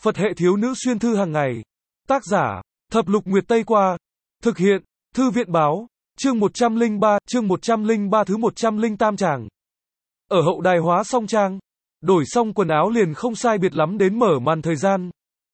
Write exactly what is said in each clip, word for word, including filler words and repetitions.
Phật hệ thiếu nữ xuyên thư hàng ngày. Tác giả, Thập Lục Nguyệt Tây Qua. Thực hiện, Thư viện Báo. Chương một trăm lẻ ba, chương một trăm lẻ ba thứ một trăm lẻ tám tràng. Ở hậu đài hóa song trang. Đổi xong quần áo liền không sai biệt lắm đến mở màn thời gian.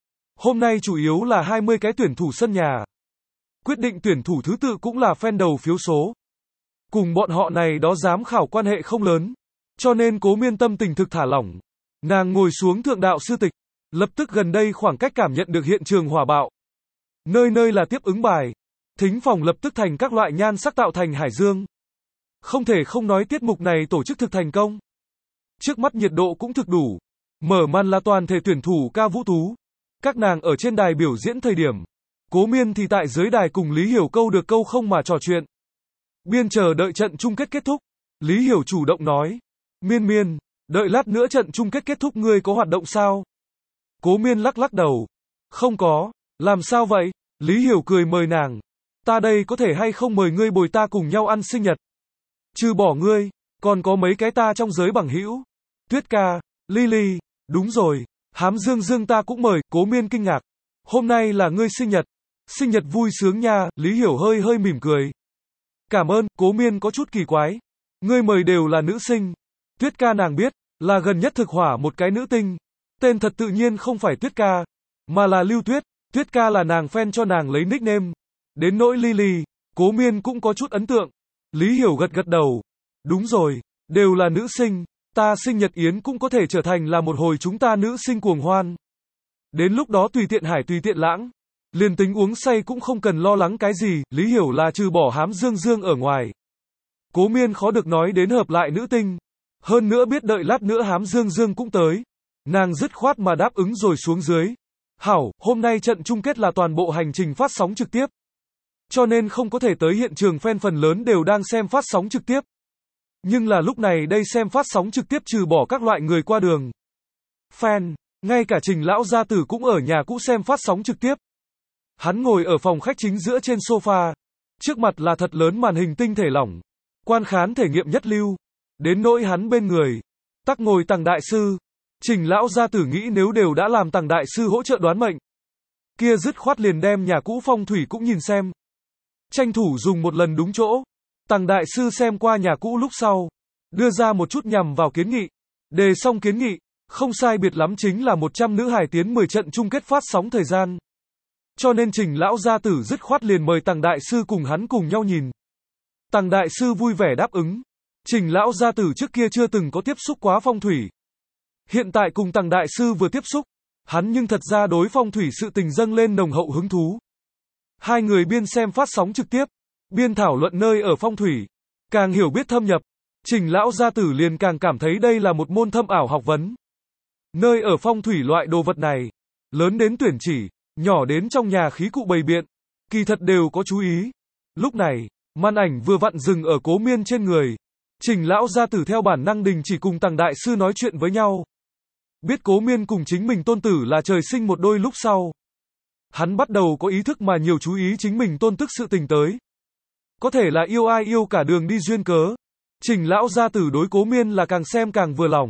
Hôm nay chủ yếu là hai mươi cái tuyển thủ sân nhà. Quyết định tuyển thủ thứ tự cũng là fan đầu phiếu số. Cùng bọn họ này đó giám khảo quan hệ không lớn. Cho nên Cố Miên tâm tình thực thả lỏng. Nàng ngồi xuống thượng đạo sư tịch. Lập tức gần đây khoảng cách cảm nhận được hiện trường hỏa bạo. Nơi nơi là tiếp ứng bài. Thính phòng lập tức thành các loại nhan sắc tạo thành hải dương. Không thể không nói tiết mục này tổ chức thực thành công. Trước mắt nhiệt độ cũng thực đủ. Mở màn là toàn thể tuyển thủ ca vũ tú. Các nàng ở trên đài biểu diễn thời điểm. Cố Miên thì tại dưới đài cùng Lý Hiểu câu được câu không mà trò chuyện. Biên chờ đợi trận chung kết kết thúc. Lý Hiểu chủ động nói. Miên Miên, đợi lát nữa trận chung kết kết thúc ngươi có hoạt động sao? Cố Miên lắc lắc đầu. Không có, làm sao vậy? Lý Hiểu cười mời nàng. Ta đây có thể hay không mời ngươi bồi ta cùng nhau ăn sinh nhật? Trừ bỏ ngươi, còn có mấy cái ta trong giới bằng hữu. Tuyết ca, Lily, đúng rồi, Hám Dương Dương ta cũng mời. Cố Miên kinh ngạc. Hôm nay là ngươi sinh nhật. Sinh nhật vui sướng nha. Lý Hiểu hơi hơi mỉm cười. Cảm ơn. Cố Miên có chút kỳ quái. Ngươi mời đều là nữ sinh. Tuyết ca nàng biết, là gần nhất thực hỏa một cái nữ tinh. Tên thật tự nhiên không phải Tuyết ca, mà là Lưu Tuyết. Tuyết ca là nàng fan cho nàng lấy nickname. Đến nỗi Lily, Cố Miên cũng có chút ấn tượng. Lý Hiểu gật gật đầu. Đúng rồi, đều là nữ sinh. Ta sinh nhật yến cũng có thể trở thành là một hồi chúng ta nữ sinh cuồng hoan. Đến lúc đó tùy tiện hải tùy tiện lãng. Liền tính uống say cũng không cần lo lắng cái gì. Lý Hiểu là trừ bỏ Hám Dương Dương ở ngoài. Cố Miên khó được nói đến hợp lại nữ tinh. Hơn nữa biết đợi lát nữa Hám Dương Dương cũng tới. Nàng dứt khoát mà đáp ứng rồi xuống dưới. Hảo, hôm nay trận chung kết là toàn bộ hành trình phát sóng trực tiếp. Cho nên không có thể tới hiện trường, fan phần lớn đều đang xem phát sóng trực tiếp. Nhưng là lúc này đây xem phát sóng trực tiếp trừ bỏ các loại người qua đường. Fan, ngay cả Trình lão gia tử cũng ở nhà cũ xem phát sóng trực tiếp. Hắn ngồi ở phòng khách chính giữa trên sofa. Trước mặt là thật lớn màn hình tinh thể lỏng. Quan khán thể nghiệm nhất lưu. Đến nỗi hắn bên người. Tắc ngồi Tằng đại sư. Trình lão gia tử nghĩ nếu đều đã làm Tằng đại sư hỗ trợ đoán mệnh. Kia dứt khoát liền đem nhà cũ phong thủy cũng nhìn xem. Tranh thủ dùng một lần đúng chỗ. Tằng đại sư xem qua nhà cũ lúc sau. Đưa ra một chút nhằm vào kiến nghị. Đề xong kiến nghị. Không sai biệt lắm chính là một trăm nữ hài tiến mười trận chung kết phát sóng thời gian. Cho nên Trình lão gia tử dứt khoát liền mời Tằng đại sư cùng hắn cùng nhau nhìn. Tằng đại sư vui vẻ đáp ứng. Trình lão gia tử trước kia chưa từng có tiếp xúc quá phong thủy. Hiện tại cùng Tằng đại sư vừa tiếp xúc, hắn nhưng thật ra đối phong thủy sự tình dâng lên nồng hậu hứng thú. Hai người biên xem phát sóng trực tiếp, biên thảo luận nơi ở phong thủy, càng hiểu biết thâm nhập, Trình lão gia tử liền càng cảm thấy đây là một môn thâm ảo học vấn. Nơi ở phong thủy loại đồ vật này, lớn đến tuyển chỉ, nhỏ đến trong nhà khí cụ bày biện, kỳ thật đều có chú ý. Lúc này, màn ảnh vừa vặn dừng ở Cố Miên trên người. Trình lão gia tử theo bản năng đình chỉ cùng Tằng đại sư nói chuyện với nhau. Biết Cố Miên cùng chính mình tôn tử là trời sinh một đôi lúc sau. Hắn bắt đầu có ý thức mà nhiều chú ý chính mình tôn tức sự tình tới. Có thể là yêu ai yêu cả đường đi duyên cớ. Trình lão gia tử đối Cố Miên là càng xem càng vừa lòng.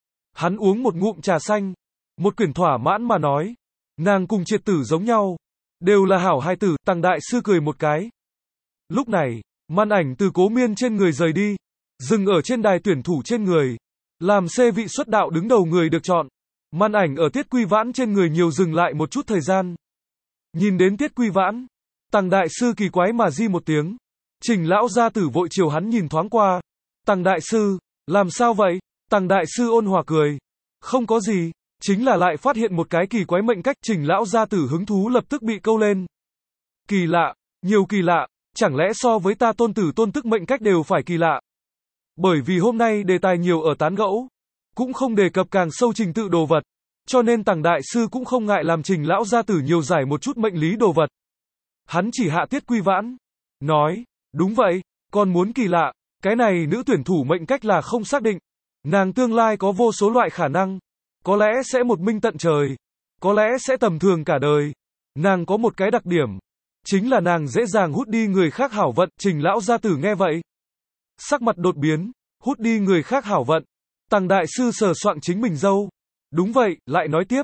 Hắn uống một ngụm trà xanh. Một quyển thỏa mãn mà nói. Nàng cùng Triệt tử giống nhau. Đều là hảo hai tử. Tằng đại sư cười một cái. Lúc này, màn ảnh từ Cố Miên trên người rời đi. Dừng ở trên đài tuyển thủ trên người. Làm C vị xuất đạo đứng đầu người được chọn. Màn ảnh ở Tiết Quy Vãn trên người nhiều dừng lại một chút thời gian. Nhìn đến Tiết Quy Vãn, Tằng đại sư kỳ quái mà di một tiếng. Trình lão gia tử vội chiều hắn nhìn thoáng qua. Tằng đại sư, làm sao vậy? Tằng đại sư ôn hòa cười. Không có gì, chính là lại phát hiện một cái kỳ quái mệnh cách. Trình lão gia tử hứng thú lập tức bị câu lên. Kỳ lạ, nhiều kỳ lạ, chẳng lẽ so với ta tôn tử tôn tức mệnh cách đều phải kỳ lạ? Bởi vì hôm nay đề tài nhiều ở tán gẫu, cũng không đề cập càng sâu trình tự đồ vật, cho nên Tằng đại sư cũng không ngại làm Trình lão gia tử nhiều giải một chút mệnh lý đồ vật. Hắn chỉ hạ Tiết Quy Vãn, nói, đúng vậy, còn muốn kỳ lạ, cái này nữ tuyển thủ mệnh cách là không xác định, nàng tương lai có vô số loại khả năng, có lẽ sẽ một minh tận trời, có lẽ sẽ tầm thường cả đời. Nàng có một cái đặc điểm, chính là nàng dễ dàng hút đi người khác hảo vận. Trình lão gia tử nghe vậy, sắc mặt đột biến. Hút đi người khác hảo vận. Tằng đại sư sờ soạng chính mình râu. Đúng vậy, lại nói tiếp.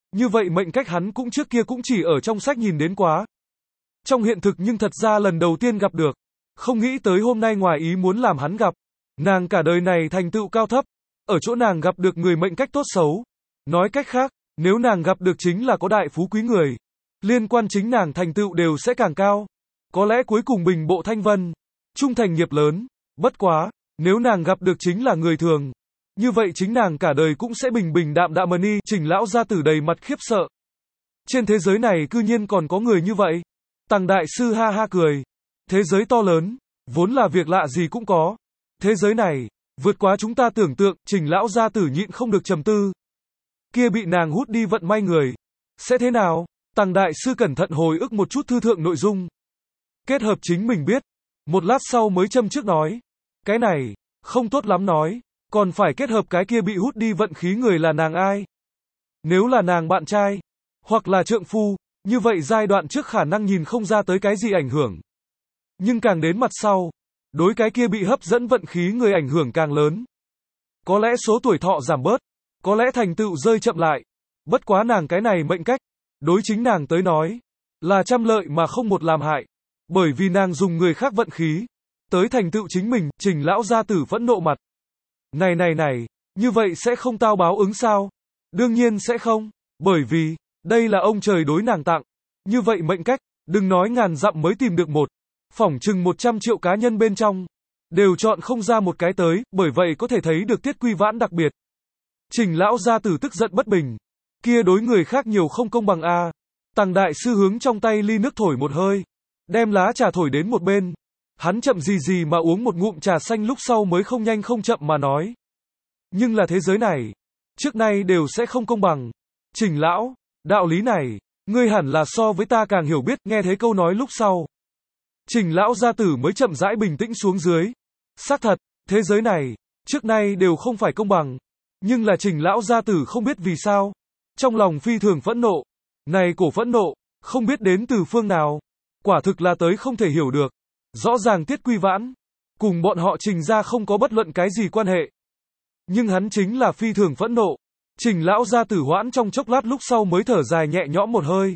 Như vậy mệnh cách hắn cũng trước kia cũng chỉ ở trong sách nhìn đến quá. Trong hiện thực nhưng thật ra lần đầu tiên gặp được. Không nghĩ tới hôm nay ngoài ý muốn làm hắn gặp. Nàng cả đời này thành tựu cao thấp. Ở chỗ nàng gặp được người mệnh cách tốt xấu. Nói cách khác, nếu nàng gặp được chính là có đại phú quý người. Liên quan chính nàng thành tựu đều sẽ càng cao. Có lẽ cuối cùng bình bộ thanh vân. Trung thành nghiệp lớn. Bất quá, nếu nàng gặp được chính là người thường. Như vậy chính nàng cả đời cũng sẽ bình bình đạm đạm. Ni, Trình lão gia tử đầy mặt khiếp sợ. Trên thế giới này cư nhiên còn có người như vậy. Tằng đại sư ha ha cười. Thế giới to lớn, vốn là việc lạ gì cũng có. Thế giới này, vượt quá chúng ta tưởng tượng. Trình lão gia tử nhịn không được trầm tư. Kia bị nàng hút đi vận may người. Sẽ thế nào? Tằng đại sư cẩn thận hồi ức một chút thư thượng nội dung. Kết hợp chính mình biết. Một lát sau mới châm trước nói. Cái này, không tốt lắm nói. Còn phải kết hợp cái kia bị hút đi vận khí người là nàng ai? Nếu là nàng bạn trai, hoặc là trượng phu, như vậy giai đoạn trước khả năng nhìn không ra tới cái gì ảnh hưởng. Nhưng càng đến mặt sau, đối cái kia bị hấp dẫn vận khí người ảnh hưởng càng lớn. Có lẽ số tuổi thọ giảm bớt, có lẽ thành tựu rơi chậm lại. Bất quá nàng cái này mệnh cách, đối chính nàng tới nói, là trăm lợi mà không một làm hại. Bởi vì nàng dùng người khác vận khí, tới thành tựu chính mình. Trình lão gia tử phẫn nộ mặt. Này này này, như vậy sẽ không tao báo ứng sao? Đương nhiên sẽ không, bởi vì, đây là ông trời đối nàng tặng. Như vậy mệnh cách, đừng nói ngàn dặm mới tìm được một. Phỏng chừng một trăm triệu cá nhân bên trong, đều chọn không ra một cái tới, bởi vậy có thể thấy được Tiết Quy Vãn đặc biệt. Trình lão gia tử tức giận bất bình. Kia đối người khác nhiều không công bằng a. À. Tằng đại sư hướng trong tay ly nước thổi một hơi, đem lá trà thổi đến một bên. Hắn chậm gì gì mà uống một ngụm trà xanh lúc sau mới không nhanh không chậm mà nói. Nhưng là thế giới này, trước nay đều sẽ không công bằng. Trình lão, đạo lý này, ngươi hẳn là so với ta càng hiểu biết. Nghe thấy câu nói lúc sau, Trình lão gia tử mới chậm rãi bình tĩnh xuống dưới. Xác thật, thế giới này, trước nay đều không phải công bằng. Nhưng là Trình lão gia tử không biết vì sao. Trong lòng phi thường phẫn nộ. Này cổ phẫn nộ, không biết đến từ phương nào. Quả thực là tới không thể hiểu được. Rõ ràng Tiết Quy Vãn, cùng bọn họ Trình gia không có bất luận cái gì quan hệ. Nhưng hắn chính là phi thường phẫn nộ. Trình lão gia tử hoãn trong chốc lát lúc sau mới thở dài nhẹ nhõm một hơi.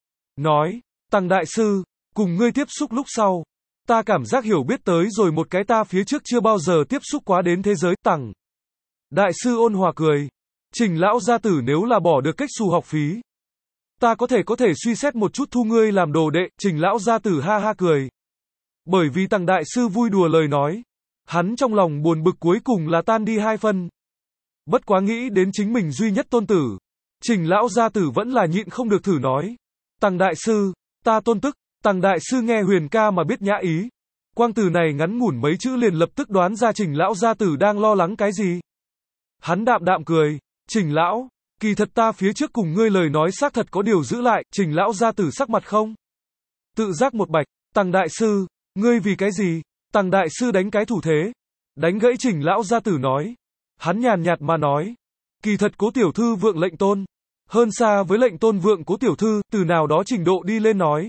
Nói, Tằng đại sư, cùng ngươi tiếp xúc lúc sau, ta cảm giác hiểu biết tới rồi một cái ta phía trước chưa bao giờ tiếp xúc quá đến thế giới. Tằng đại sư ôn hòa cười. Trình lão gia tử nếu là bỏ được cách xù học phí, ta có thể có thể suy xét một chút thu ngươi làm đồ đệ. Trình lão gia tử ha ha cười. Bởi vì Tằng đại sư vui đùa lời nói, hắn trong lòng buồn bực cuối cùng là tan đi hai phân. Bất quá nghĩ đến chính mình duy nhất tôn tử, Trình lão gia tử vẫn là nhịn không được thử nói. Tằng đại sư, ta tôn tức. Tằng đại sư nghe Huyền ca mà biết nhã ý. Quang từ này ngắn ngủn mấy chữ liền lập tức đoán ra Trình lão gia tử đang lo lắng cái gì. Hắn đạm đạm cười. Trình lão, kỳ thật ta phía trước cùng ngươi lời nói xác thật có điều giữ lại. Trình lão gia tử sắc mặt không tự giác một bạch. Tằng đại sư, ngươi vì cái gì? Tằng đại sư đánh cái thủ thế, đánh gãy Trình lão gia tử nói. Hắn nhàn nhạt mà nói, kỳ thật Cố tiểu thư vượng lệnh tôn, hơn xa với lệnh tôn vượng Cố tiểu thư, từ nào đó trình độ đi lên nói,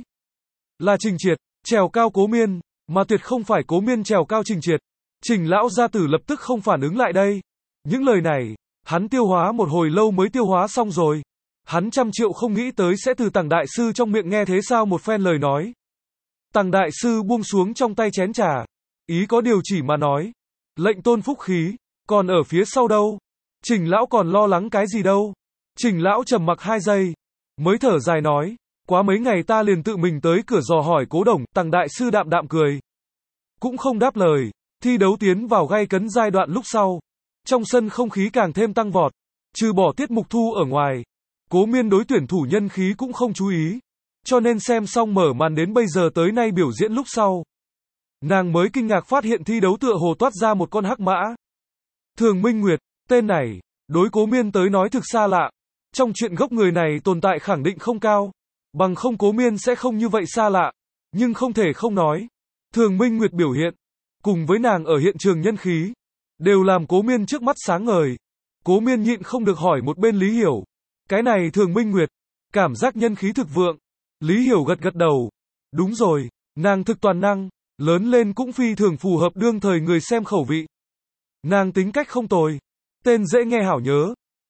là Trình Triệt trèo cao Cố Miên, mà tuyệt không phải Cố Miên trèo cao Trình Triệt. Trình lão gia tử lập tức không phản ứng lại đây. Những lời này, hắn tiêu hóa một hồi lâu mới tiêu hóa xong rồi. Hắn trăm triệu không nghĩ tới sẽ từ Tằng đại sư trong miệng nghe thế sao một phen lời nói. Tằng đại sư buông xuống trong tay chén trà, ý có điều chỉ mà nói, lệnh tôn phúc khí, còn ở phía sau đâu? Trình lão còn lo lắng cái gì đâu? Trình lão trầm mặc hai giây, mới thở dài nói, quá mấy ngày ta liền tự mình tới cửa dò hỏi Cố Đồng. Tằng đại sư đạm đạm cười, cũng không đáp lời. Thi đấu tiến vào gay cấn giai đoạn lúc sau, trong sân không khí càng thêm tăng vọt, trừ bỏ Tiết Mục Thu ở ngoài, Cố Miên đối tuyển thủ nhân khí cũng không chú ý. Cho nên xem xong mở màn đến bây giờ tới nay biểu diễn lúc sau, nàng mới kinh ngạc phát hiện thi đấu tựa hồ toát ra một con hắc mã. Thường Minh Nguyệt, tên này, đối Cố Miên tới nói thực xa lạ. Trong chuyện gốc người này tồn tại khẳng định không cao, bằng không Cố Miên sẽ không như vậy xa lạ. Nhưng không thể không nói, Thường Minh Nguyệt biểu hiện, cùng với nàng ở hiện trường nhân khí, đều làm Cố Miên trước mắt sáng ngời. Cố Miên nhịn không được hỏi một bên Lý Hiểu, cái này Thường Minh Nguyệt, cảm giác nhân khí thực vượng. Lý Hiểu gật gật đầu. Đúng rồi, nàng thực toàn năng, lớn lên cũng phi thường phù hợp đương thời người xem khẩu vị. Nàng tính cách không tồi, tên dễ nghe hảo nhớ,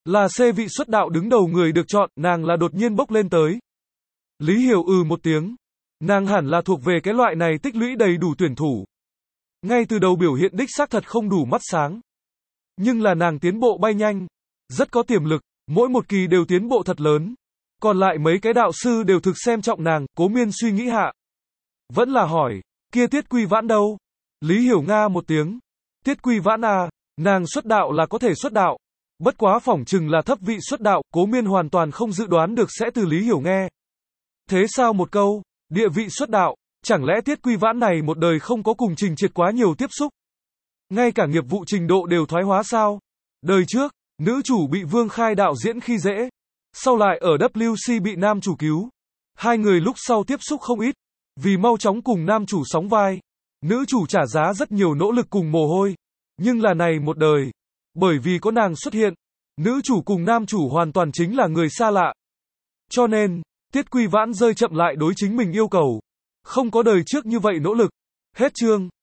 Là C vị xuất đạo đứng đầu người được chọn, nàng là đột nhiên bốc lên tới. Lý Hiểu ừ một tiếng. Nàng hẳn là thuộc về cái loại này tích lũy đầy đủ tuyển thủ. Ngay từ đầu biểu hiện đích xác thật không đủ mắt sáng. Nhưng là nàng tiến bộ bay nhanh. Rất có tiềm lực, mỗi một kỳ đều tiến bộ thật lớn. Còn lại mấy cái đạo sư đều thực xem trọng nàng, Cố Miên suy nghĩ hạ. Vẫn là hỏi, kia Tiết Quy Vãn đâu? Lý Hiểu nga một tiếng. Tiết Quy Vãn à, nàng xuất đạo là có thể xuất đạo. Bất quá phỏng chừng là thấp vị xuất đạo, Cố Miên hoàn toàn không dự đoán được sẽ từ Lý Hiểu nghe. Thế sao một câu, địa vị xuất đạo, chẳng lẽ Tiết Quy Vãn này một đời không có cùng Trình Triệt quá nhiều tiếp xúc? Ngay cả nghiệp vụ trình độ đều thoái hóa sao? Đời trước, nữ chủ bị Vương Khai đạo diễn khi dễ. Sau lại ở W C bị nam chủ cứu. Hai người lúc sau tiếp xúc không ít. Vì mau chóng cùng nam chủ sóng vai. Nữ chủ trả giá rất nhiều nỗ lực cùng mồ hôi. Nhưng là này một đời. Bởi vì có nàng xuất hiện. Nữ chủ cùng nam chủ hoàn toàn chính là người xa lạ. Cho nên, Tiết Quy Vãn rơi chậm lại đối chính mình yêu cầu. Không có đời trước như vậy nỗ lực. Hết chương.